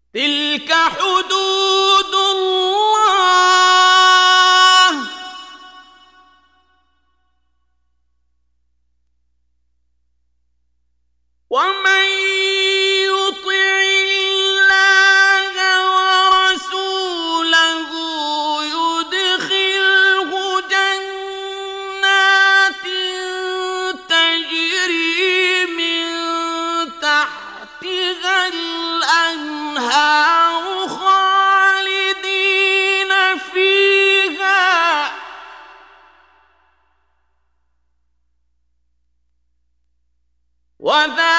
تلك حدود الله ومن يطع الله ورسوله يدخله جنات تجري من تحتها الأنهار خالدين فيها وذلك